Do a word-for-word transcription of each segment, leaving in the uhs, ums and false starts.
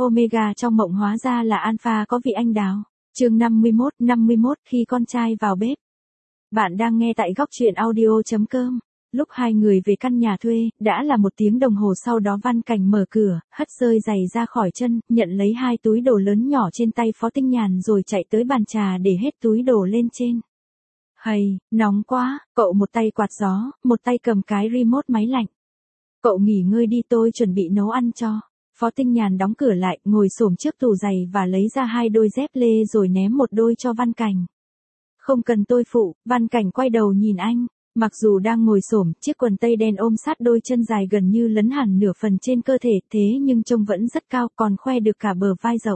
Omega trong mộng hóa ra là alpha có vị anh đào. Chương năm mươi mốt, năm mươi mốt khi con trai vào bếp. Bạn đang nghe tại góc truyện audio chấm com. Lúc hai người về căn nhà thuê, đã là một tiếng đồng hồ sau đó Văn Cảnh mở cửa, hất rơi giày ra khỏi chân, nhận lấy hai túi đồ lớn nhỏ trên tay Phó Tinh Nhàn rồi chạy tới bàn trà để hết túi đồ lên trên. Hầy, nóng quá, cậu một tay quạt gió, một tay cầm cái remote máy lạnh. Cậu nghỉ ngơi đi, tôi chuẩn bị nấu ăn cho. Phó Tinh Nhàn đóng cửa lại, ngồi xổm trước tủ giày và lấy ra hai đôi dép lê rồi ném một đôi cho Văn Cảnh. Không cần tôi phụ. Văn Cảnh quay đầu nhìn anh. Mặc dù đang ngồi xổm, chiếc quần tây đen ôm sát đôi chân dài gần như lấn hẳn nửa phần trên cơ thể, thế nhưng trông vẫn rất cao, còn khoe được cả bờ vai rộng.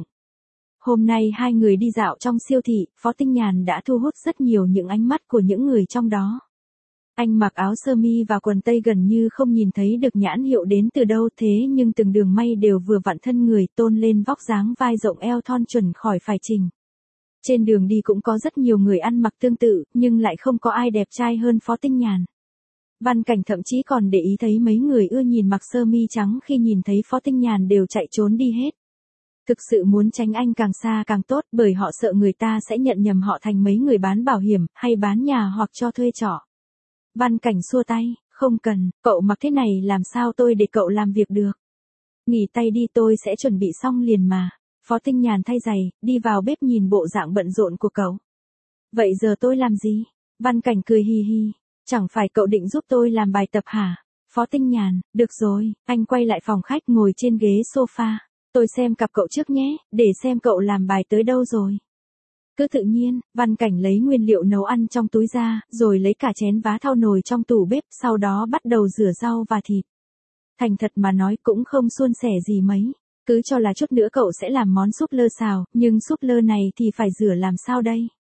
Hôm nay hai người đi dạo trong siêu thị, Phó Tinh Nhàn đã thu hút rất nhiều những ánh mắt của những người trong đó. Anh mặc áo sơ mi và quần tây gần như không nhìn thấy được nhãn hiệu đến từ đâu, thế nhưng từng đường may đều vừa vặn thân người, tôn lên vóc dáng vai rộng eo thon chuẩn khỏi phải chỉnh. Trên đường đi cũng có rất nhiều người ăn mặc tương tự, nhưng lại không có ai đẹp trai hơn Phó Tinh Nhàn. Văn Cảnh thậm chí còn để ý thấy mấy người ưa nhìn mặc sơ mi trắng khi nhìn thấy Phó Tinh Nhàn đều chạy trốn đi hết. Thực sự muốn tránh anh càng xa càng tốt, bởi họ sợ người ta sẽ nhận nhầm họ thành mấy người bán bảo hiểm, hay bán nhà hoặc cho thuê trọ. Văn Cảnh xua tay, không cần, cậu mặc thế này làm sao tôi để cậu làm việc được. Nghỉ tay đi, tôi sẽ chuẩn bị xong liền mà. Phó Tinh Nhàn thay giày, đi vào bếp nhìn bộ dạng bận rộn của cậu. Vậy giờ tôi làm gì? Văn Cảnh cười hi hi, chẳng phải cậu định giúp tôi làm bài tập hả? Phó Tinh Nhàn, được rồi, anh quay lại phòng khách ngồi trên ghế sofa. Tôi xem cặp cậu trước nhé, để xem cậu làm bài tới đâu rồi. Cứ tự nhiên, Văn Cảnh lấy nguyên liệu nấu ăn trong túi ra, rồi lấy cả chén vá thau nồi trong tủ bếp, sau đó bắt đầu rửa rau và thịt. Thành thật mà nói cũng không suôn sẻ gì mấy, cứ cho là chút nữa cậu sẽ làm món súp lơ xào, nhưng súp lơ này thì phải rửa làm sao đây?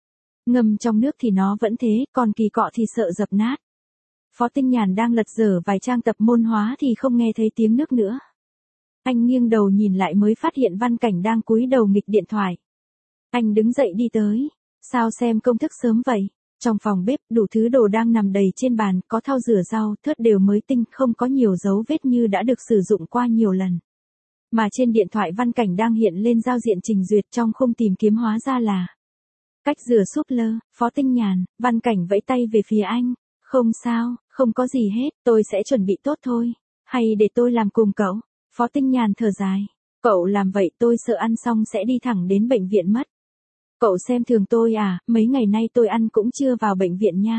Ngâm trong nước thì nó vẫn thế, còn kỳ cọ thì sợ dập nát. Phó Tinh Nhàn đang lật dở vài trang tập môn hóa thì không nghe thấy tiếng nước nữa. Anh nghiêng đầu nhìn lại mới phát hiện Văn Cảnh đang cúi đầu nghịch điện thoại. Anh đứng dậy đi tới. Sao xem công thức sớm vậy? Trong phòng bếp, đủ thứ đồ đang nằm đầy trên bàn, có thau rửa rau, thớt đều mới tinh, không có nhiều dấu vết như đã được sử dụng qua nhiều lần. Mà trên điện thoại Văn Cảnh đang hiện lên giao diện trình duyệt, trong khung tìm kiếm hóa ra là cách rửa súp lơ. Phó Tinh Nhàn. Văn Cảnh vẫy tay về phía anh. Không sao, không có gì hết, tôi sẽ chuẩn bị tốt thôi. Hay để tôi làm cùng cậu? Phó Tinh Nhàn thở dài. Cậu làm vậy tôi sợ ăn xong sẽ đi thẳng đến bệnh viện mất. Cậu xem thường tôi à, mấy ngày nay tôi ăn cũng chưa vào bệnh viện nha.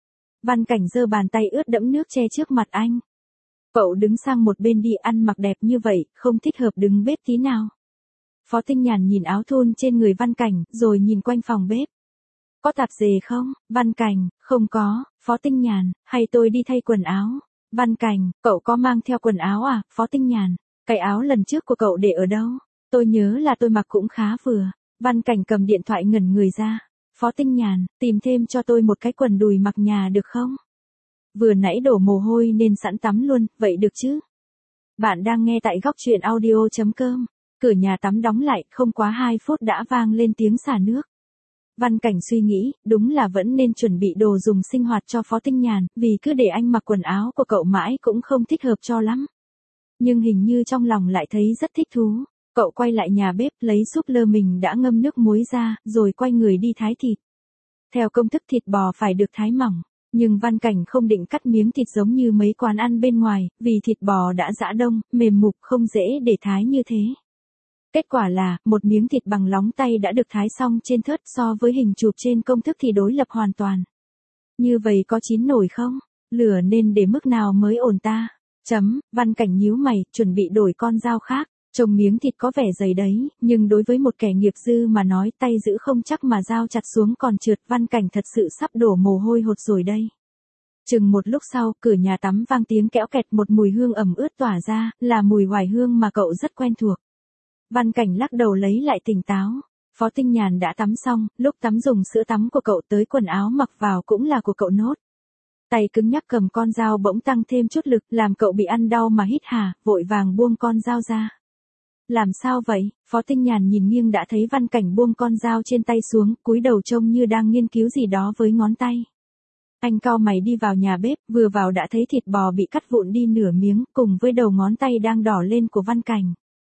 Văn Cảnh giơ bàn tay ướt đẫm nước che trước mặt anh. Cậu đứng sang một bên đi, ăn mặc đẹp như vậy, không thích hợp đứng bếp tí nào. Phó Tinh Nhàn nhìn áo thun trên người Văn Cảnh, rồi nhìn quanh phòng bếp. Có tạp dề không? Văn Cảnh, không có. Phó Tinh Nhàn, hay tôi đi thay quần áo? Văn Cảnh, cậu có mang theo quần áo à? Phó Tinh Nhàn, cái áo lần trước của cậu để ở đâu? Tôi nhớ là tôi mặc cũng khá vừa. Văn Cảnh cầm điện thoại ngẩn người ra. Phó Tinh Nhàn, tìm thêm cho tôi một cái quần đùi mặc nhà được không? Vừa nãy đổ mồ hôi nên sẵn tắm luôn, vậy được chứ? Bạn đang nghe tại góc truyện audio chấm com. Cửa nhà tắm đóng lại, không quá hai phút đã vang lên tiếng xả nước. Văn Cảnh suy nghĩ, đúng là vẫn nên chuẩn bị đồ dùng sinh hoạt cho Phó Tinh Nhàn, vì cứ để anh mặc quần áo của cậu mãi cũng không thích hợp cho lắm. Nhưng hình như trong lòng lại thấy rất thích thú. Cậu quay lại nhà bếp, lấy súp lơ mình đã ngâm nước muối ra, rồi quay người đi thái thịt. Theo công thức thịt bò phải được thái mỏng, nhưng Văn Cảnh không định cắt miếng thịt giống như mấy quán ăn bên ngoài, vì thịt bò đã giã đông, mềm mục không dễ để thái như thế. Kết quả là, một miếng thịt bằng lóng tay đã được thái xong trên thớt, so với hình chụp trên công thức thì đối lập hoàn toàn. Như vậy có chín nổi không? Lửa nên để mức nào mới ổn ta? Chấm, Văn Cảnh nhíu mày, chuẩn bị đổi con dao khác. Trông miếng thịt có vẻ dày đấy, nhưng đối với một kẻ nghiệp dư mà nói, tay giữ không chắc mà dao chặt xuống còn trượt. Văn Cảnh thật sự sắp đổ mồ hôi hột rồi đây. Chừng một lúc sau, cửa nhà tắm vang tiếng kẽo kẹt, một mùi hương ẩm ướt tỏa ra, là mùi hoài hương mà cậu rất quen thuộc. Văn Cảnh lắc đầu lấy lại tỉnh táo. Phó Tinh Nhàn đã tắm xong, lúc tắm dùng sữa tắm của cậu tới quần áo mặc vào cũng là của cậu nốt. Tay cứng nhắc cầm con dao bỗng tăng thêm chút lực, làm cậu bị ăn đau mà hít hà, vội vàng buông con dao ra. Làm sao vậy? Phó Tinh Nhàn nhìn nghiêng đã thấy Văn Cảnh buông con dao trên tay xuống, cúi đầu trông như đang nghiên cứu gì đó với ngón tay. Anh cau mày đi vào nhà bếp, vừa vào đã thấy thịt bò bị cắt vụn đi nửa miếng, cùng với đầu ngón tay đang đỏ lên của Văn Cảnh.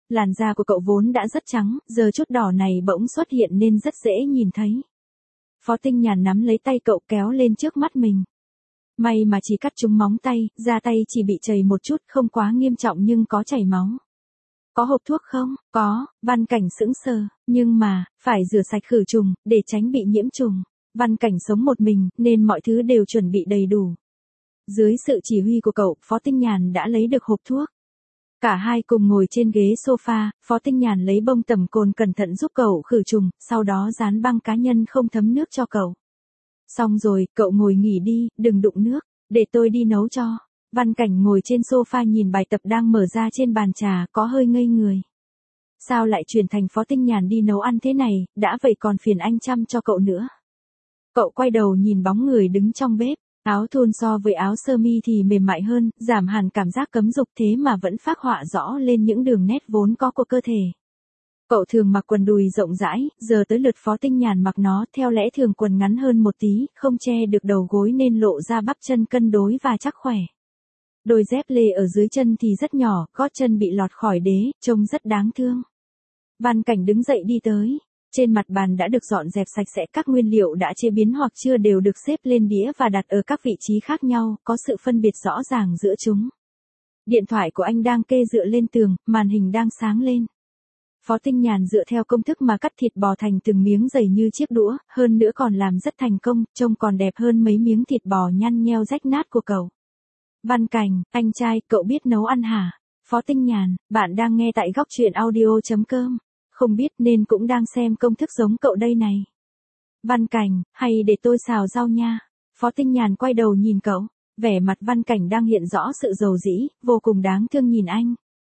Làn da của cậu vốn đã rất trắng, giờ chút đỏ này bỗng xuất hiện nên rất dễ nhìn thấy. Phó Tinh Nhàn nắm lấy tay cậu kéo lên trước mắt mình. May mà chỉ cắt trúng móng tay, da tay chỉ bị chảy một chút, không quá nghiêm trọng nhưng có chảy máu. Có hộp thuốc không? Có, Văn Cảnh sững sờ, nhưng mà, phải rửa sạch khử trùng, để tránh bị nhiễm trùng. Văn Cảnh sống một mình, nên mọi thứ đều chuẩn bị đầy đủ. Dưới sự chỉ huy của cậu, Phó Tinh Nhàn đã lấy được hộp thuốc. Cả hai cùng ngồi trên ghế sofa, Phó Tinh Nhàn lấy bông tẩm cồn cẩn thận giúp cậu khử trùng, sau đó dán băng cá nhân không thấm nước cho cậu. Xong rồi, cậu ngồi nghỉ đi, đừng đụng nước, để tôi đi nấu cho. Văn Cảnh ngồi trên sofa nhìn bài tập đang mở ra trên bàn trà, có hơi ngây người. Sao lại chuyển thành Phó Tinh Nhàn đi nấu ăn thế này, đã vậy còn phiền anh chăm cho cậu nữa. Cậu quay đầu nhìn bóng người đứng trong bếp, áo thun so với áo sơ mi thì mềm mại hơn, giảm hẳn cảm giác cấm dục thế mà vẫn phác họa rõ lên những đường nét vốn có của cơ thể. Cậu thường mặc quần đùi rộng rãi, giờ tới lượt Phó Tinh Nhàn mặc nó, theo lẽ thường quần ngắn hơn một tí, không che được đầu gối nên lộ ra bắp chân cân đối và chắc khỏe. Đôi dép lê ở dưới chân thì rất nhỏ, gót chân bị lọt khỏi đế, trông rất đáng thương. Văn Cảnh đứng dậy đi tới. Trên mặt bàn đã được dọn dẹp sạch sẽ, các nguyên liệu đã chế biến hoặc chưa đều được xếp lên đĩa và đặt ở các vị trí khác nhau, có sự phân biệt rõ ràng giữa chúng. Điện thoại của anh đang kê dựa lên tường, màn hình đang sáng lên. Phó Tinh Nhàn dựa theo công thức mà cắt thịt bò thành từng miếng dày như chiếc đũa, hơn nữa còn làm rất thành công, trông còn đẹp hơn mấy miếng thịt bò nhăn nheo rách nát của cậu. Văn Cảnh, anh trai, cậu biết nấu ăn hả? Phó Tinh Nhàn, bạn đang nghe tại góc truyện audio chấm com. Không biết nên cũng đang xem công thức giống cậu đây này. Văn Cảnh, hay để tôi xào rau nha. Phó Tinh Nhàn quay đầu nhìn cậu, vẻ mặt Văn Cảnh đang hiện rõ sự dầu dĩ, vô cùng đáng thương nhìn anh.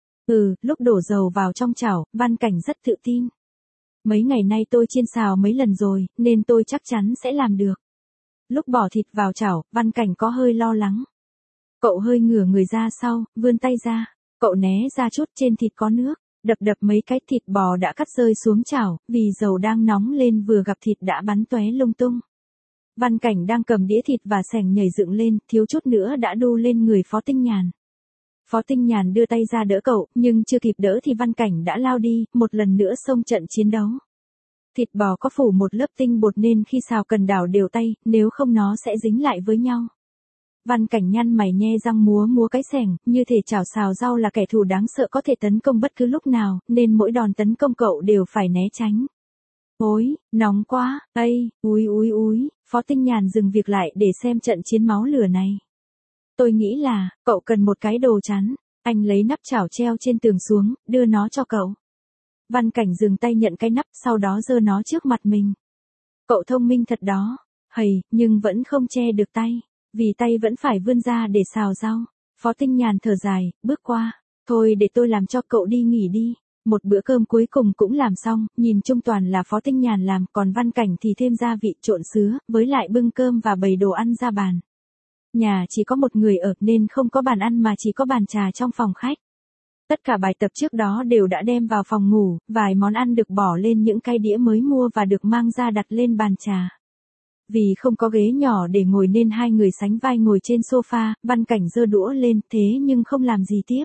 Ừ, lúc đổ dầu vào trong chảo, Văn Cảnh rất tự tin. Mấy ngày nay tôi chiên xào mấy lần rồi, nên tôi chắc chắn sẽ làm được. Lúc bỏ thịt vào chảo, Văn Cảnh có hơi lo lắng. Cậu hơi ngửa người ra sau, vươn tay ra. Cậu né ra chút, trên thịt có nước. Đập đập mấy cái thịt bò đã cắt rơi xuống chảo, vì dầu đang nóng lên vừa gặp thịt đã bắn tóe lung tung. Văn Cảnh đang cầm đĩa thịt và xẻng nhảy dựng lên, thiếu chút nữa đã đu lên người Phó Tinh Nhàn. Phó Tinh Nhàn đưa tay ra đỡ cậu, nhưng chưa kịp đỡ thì Văn Cảnh đã lao đi, một lần nữa xông trận chiến đấu. Thịt bò có phủ một lớp tinh bột nên khi xào cần đảo đều tay, nếu không nó sẽ dính lại với nhau. Văn Cảnh nhăn mày nhe răng múa múa cái xẻng, như thể chảo xào rau là kẻ thù đáng sợ có thể tấn công bất cứ lúc nào, nên mỗi đòn tấn công cậu đều phải né tránh. Ôi, nóng quá, ây, úi úi úi, Phó Tinh Nhàn dừng việc lại để xem trận chiến máu lửa này. Tôi nghĩ là, cậu cần một cái đồ chắn. Anh lấy nắp chảo treo trên tường xuống, đưa nó cho cậu. Văn Cảnh dừng tay nhận cái nắp, sau đó giơ nó trước mặt mình. Cậu thông minh thật đó. Hầy, nhưng vẫn không che được tay. Vì tay vẫn phải vươn ra để xào rau. Phó Tinh Nhàn thở dài, bước qua. Thôi để tôi làm cho cậu đi nghỉ đi. Một bữa cơm cuối cùng cũng làm xong, nhìn chung toàn là Phó Tinh Nhàn làm, còn Văn Cảnh thì thêm gia vị trộn sứa, với lại bưng cơm và bày đồ ăn ra bàn. Nhà chỉ có một người ở nên không có bàn ăn mà chỉ có bàn trà trong phòng khách. Tất cả bài tập trước đó đều đã đem vào phòng ngủ, vài món ăn được bỏ lên những cái đĩa mới mua và được mang ra đặt lên bàn trà. Vì không có ghế nhỏ để ngồi nên hai người sánh vai ngồi trên sofa, Văn Cảnh giơ đũa lên thế nhưng không làm gì tiếp.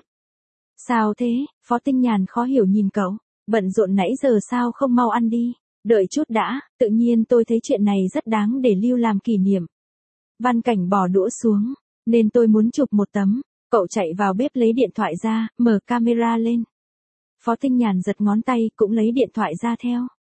Sao thế? Phó Tinh Nhàn khó hiểu nhìn cậu, bận rộn nãy giờ sao không mau ăn đi, đợi chút đã, tự nhiên tôi thấy chuyện này rất đáng để lưu làm kỷ niệm. Văn Cảnh bỏ đũa xuống, nên tôi muốn chụp một tấm, cậu chạy vào bếp lấy điện thoại ra, mở camera lên. Phó Tinh Nhàn giật ngón tay cũng lấy điện thoại ra theo.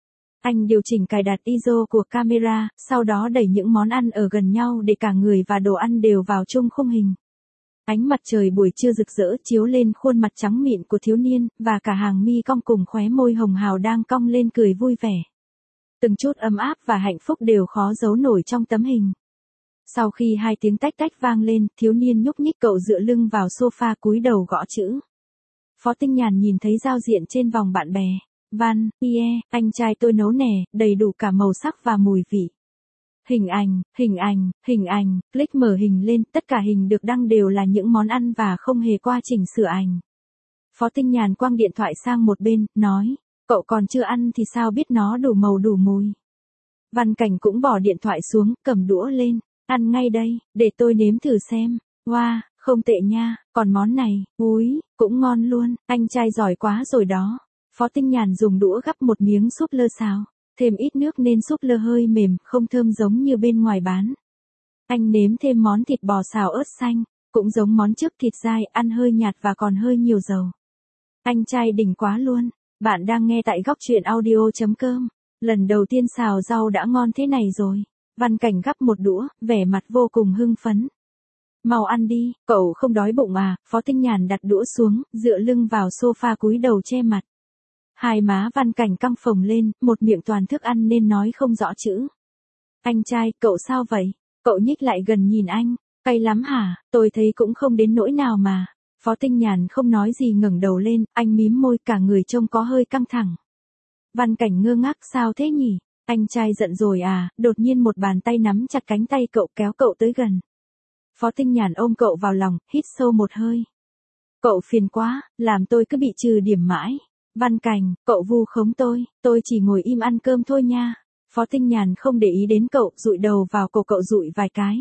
Anh điều chỉnh cài đặt i ét ô của camera, sau đó đẩy những món ăn ở gần nhau để cả người và đồ ăn đều vào chung khung hình. Ánh mặt trời buổi trưa rực rỡ chiếu lên khuôn mặt trắng mịn của thiếu niên, và cả hàng mi cong cùng khóe môi hồng hào đang cong lên cười vui vẻ. Từng chút ấm áp và hạnh phúc đều khó giấu nổi trong tấm hình. Sau khi hai tiếng tách tách vang lên, thiếu niên nhúc nhích cậu dựa lưng vào sofa cúi đầu gõ chữ. Phó Tinh Nhàn nhìn thấy giao diện trên vòng bạn bè. Văn, yeah, anh trai tôi nấu nè, đầy đủ cả màu sắc và mùi vị. Hình ảnh, hình ảnh, hình ảnh, click mở hình lên, tất cả hình được đăng đều là những món ăn và không hề qua chỉnh sửa ảnh. Phó Tinh Nhàn quăng điện thoại sang một bên, nói, cậu còn chưa ăn thì sao biết nó đủ màu đủ mùi. Văn Cảnh cũng bỏ điện thoại xuống, cầm đũa lên, ăn ngay đây, để tôi nếm thử xem. Wow, Không tệ nha, còn món này, úi, cũng ngon luôn, anh trai giỏi quá rồi đó. Phó Tinh Nhàn dùng đũa gắp một miếng súp lơ xào, thêm ít nước nên súp lơ hơi mềm, không thơm giống như bên ngoài bán. Anh nếm thêm món thịt bò xào ớt xanh, cũng giống món trước, thịt dai, ăn hơi nhạt và còn hơi nhiều dầu. Anh trai đỉnh quá luôn. Bạn đang nghe tại góc truyện audio chấm com. Lần đầu tiên xào rau đã ngon thế này rồi. Văn Cảnh gắp một đũa, vẻ mặt vô cùng hưng phấn. Mau ăn đi, cậu không đói bụng à? Phó Tinh Nhàn đặt đũa xuống, dựa lưng vào sofa cúi đầu che mặt. Hai má Văn Cảnh căng phồng lên, một miệng toàn thức ăn nên nói không rõ chữ. Anh trai, cậu sao vậy? Cậu nhích lại gần nhìn anh. Cay lắm hả? Tôi thấy cũng không đến nỗi nào mà. Phó Tinh Nhàn không nói gì, ngẩng đầu lên, anh mím môi, cả người trông có hơi căng thẳng. Văn Cảnh ngơ ngác, sao thế nhỉ? Anh trai giận rồi à? Đột nhiên một bàn tay nắm chặt cánh tay cậu, kéo cậu tới gần. Phó Tinh Nhàn ôm cậu vào lòng, hít sâu một hơi. Cậu phiền quá, làm tôi cứ bị trừ điểm mãi. Văn Cảnh, cậu vu khống tôi, tôi chỉ ngồi im ăn cơm thôi nha. Phó Tinh Nhàn không để ý đến cậu, dụi đầu vào cổ cậu dụi vài cái.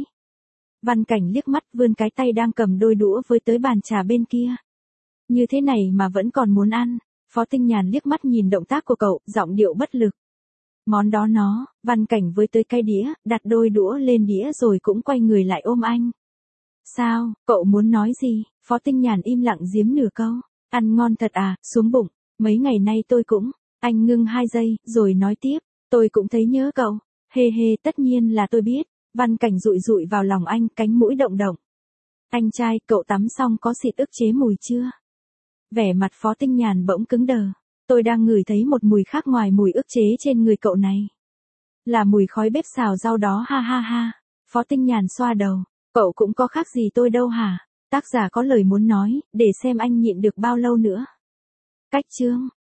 Văn Cảnh liếc mắt, vươn cái tay đang cầm đôi đũa với tới bàn trà bên kia. Như thế này mà vẫn còn muốn ăn. Phó Tinh Nhàn liếc mắt nhìn động tác của cậu, giọng điệu bất lực. Món đó nó, Văn Cảnh với tới cái đĩa, đặt đôi đũa lên đĩa rồi cũng quay người lại ôm anh. Sao, cậu muốn nói gì? Phó Tinh Nhàn im lặng giếm nửa câu. Ăn ngon thật à, xuống bụng. Mấy ngày nay tôi cũng. Anh ngưng hai giây, rồi nói tiếp. Tôi cũng thấy nhớ cậu. Hê hê, tất nhiên là tôi biết. Văn Cảnh dụi dụi vào lòng anh, cánh mũi động động. Anh trai, cậu tắm xong có xịt ức chế mùi chưa? Vẻ mặt Phó Tinh Nhàn bỗng cứng đờ. Tôi đang ngửi thấy một mùi khác ngoài mùi ức chế trên người cậu này. Là mùi khói bếp xào rau đó, ha ha ha. Phó Tinh Nhàn xoa đầu. Cậu cũng có khác gì tôi đâu hả? Tác giả có lời muốn nói, để xem anh nhịn được bao lâu nữa. Cách chương.